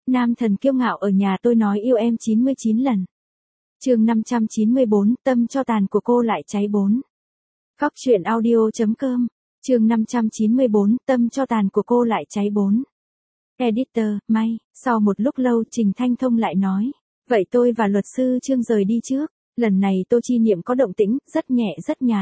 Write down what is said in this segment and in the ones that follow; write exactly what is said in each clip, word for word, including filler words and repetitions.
Nam thần kiêu ngạo ở nhà tôi nói yêu em chín mươi chín lần. Chương năm trăm chín mươi bốn, tâm cho tàn của cô lại cháy bốn. Góc truyện audio.com. Chương năm trăm chín mươi bốn, tâm cho tàn của cô lại cháy bốn. Editor, may, sau một lúc lâu Trình Thanh Thông lại nói, vậy tôi và luật sư Trương rời đi trước, lần này Tô Chi Niệm có động tĩnh, rất nhẹ rất nhạt.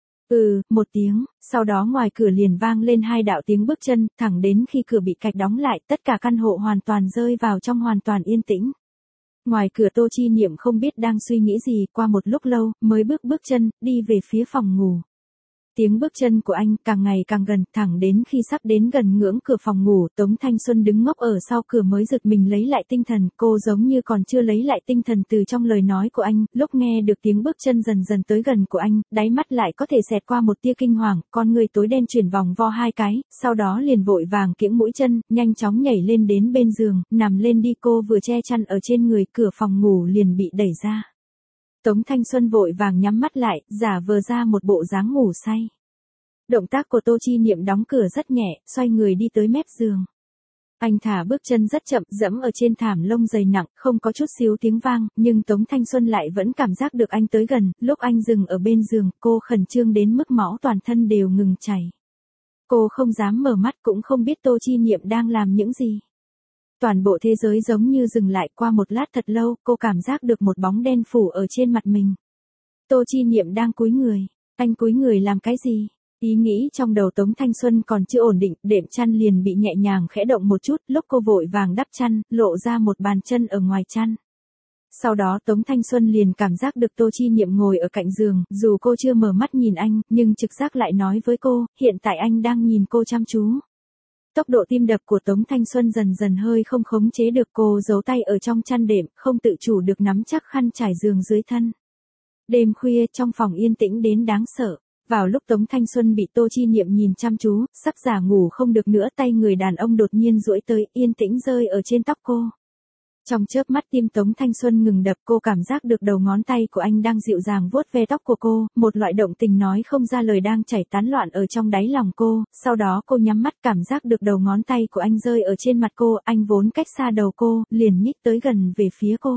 Ừ, một tiếng, sau đó ngoài cửa liền vang lên hai đạo tiếng bước chân, thẳng đến khi cửa bị cạch đóng lại, tất cả căn hộ hoàn toàn rơi vào trong hoàn toàn yên tĩnh. Ngoài cửa Tô Chi Niệm không biết đang suy nghĩ gì, qua một lúc lâu, mới bước bước chân, đi về phía phòng ngủ. Tiếng bước chân của anh càng ngày càng gần, thẳng đến khi sắp đến gần ngưỡng cửa phòng ngủ, Tống Thanh Xuân đứng ngốc ở sau cửa mới giật mình lấy lại tinh thần, cô giống như còn chưa lấy lại tinh thần từ trong lời nói của anh, lúc nghe được tiếng bước chân dần dần tới gần của anh, đáy mắt lại có thể xẹt qua một tia kinh hoàng, con người tối đen chuyển vòng vo hai cái, sau đó liền vội vàng kiễng mũi chân, nhanh chóng nhảy lên đến bên giường, nằm lên đi, cô vừa che chăn ở trên người, cửa phòng ngủ liền bị đẩy ra. Tống Thanh Xuân vội vàng nhắm mắt lại, giả vờ ra một bộ dáng ngủ say. Động tác của Tô Chi Niệm đóng cửa rất nhẹ, xoay người đi tới mép giường. Anh thả bước chân rất chậm, dẫm ở trên thảm lông dày nặng, không có chút xíu tiếng vang, nhưng Tống Thanh Xuân lại vẫn cảm giác được anh tới gần, lúc anh dừng ở bên giường, cô khẩn trương đến mức máu toàn thân đều ngừng chảy. Cô không dám mở mắt, cũng không biết Tô Chi Niệm đang làm những gì. Toàn bộ thế giới giống như dừng lại, qua một lát thật lâu, cô cảm giác được một bóng đen phủ ở trên mặt mình. Tô Chi Niệm đang cúi người. Anh cúi người làm cái gì? Ý nghĩ trong đầu Tống Thanh Xuân còn chưa ổn định, đệm chăn liền bị nhẹ nhàng khẽ động một chút, lúc cô vội vàng đắp chăn, lộ ra một bàn chân ở ngoài chăn. Sau đó Tống Thanh Xuân liền cảm giác được Tô Chi Niệm ngồi ở cạnh giường, dù cô chưa mở mắt nhìn anh, nhưng trực giác lại nói với cô, hiện tại anh đang nhìn cô chăm chú. Tốc độ tim đập của Tống Thanh Xuân dần dần hơi không khống chế được, cô giấu tay ở trong chăn đệm, không tự chủ được nắm chắc khăn trải giường dưới thân. Đêm khuya trong phòng yên tĩnh đến đáng sợ. Vào lúc Tống Thanh Xuân bị Tô Chi Niệm nhìn chăm chú, sắp giả ngủ không được nữa, tay người đàn ông đột nhiên duỗi tới, yên tĩnh rơi ở trên tóc cô. Trong chớp mắt tim Tống Thanh Xuân ngừng đập, cô cảm giác được đầu ngón tay của anh đang dịu dàng vuốt ve tóc của cô, một loại động tình nói không ra lời đang chảy tán loạn ở trong đáy lòng cô, sau đó cô nhắm mắt cảm giác được đầu ngón tay của anh rơi ở trên mặt cô, anh vốn cách xa đầu cô, liền nhích tới gần về phía cô.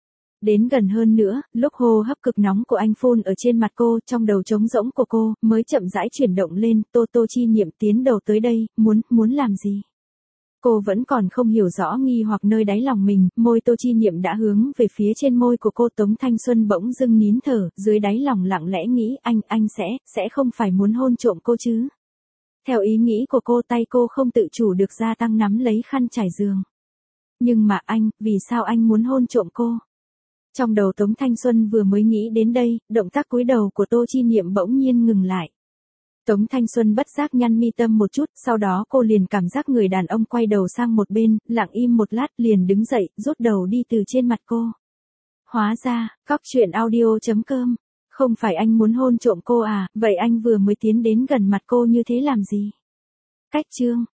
Đến gần hơn nữa, lúc hô hấp cực nóng của anh phun ở trên mặt cô, trong đầu trống rỗng của cô, mới chậm rãi chuyển động lên, Tô Tô Chi Niệm tiến đầu tới đây, muốn, muốn làm gì? Cô vẫn còn không hiểu rõ nghi hoặc nơi đáy lòng mình, môi Tô Chi Niệm đã hướng về phía trên môi của cô. Tống Thanh Xuân bỗng dưng nín thở, dưới đáy lòng lặng lẽ nghĩ, anh, anh sẽ, sẽ không phải muốn hôn trộm cô chứ? Theo ý nghĩ của cô, tay cô không tự chủ được gia tăng nắm lấy khăn trải giường. Nhưng mà anh, vì sao anh muốn hôn trộm cô? Trong đầu Tống Thanh Xuân vừa mới nghĩ đến đây, động tác cúi đầu của Tô Chi Niệm bỗng nhiên ngừng lại. Tống Thanh Xuân bất giác nhăn mi tâm một chút, sau đó cô liền cảm giác người đàn ông quay đầu sang một bên, lặng im một lát liền đứng dậy, rút đầu đi từ trên mặt cô. Hóa ra, góc truyện audio.com, không phải anh muốn hôn trộm cô à, vậy anh vừa mới tiến đến gần mặt cô như thế làm gì? Cách chương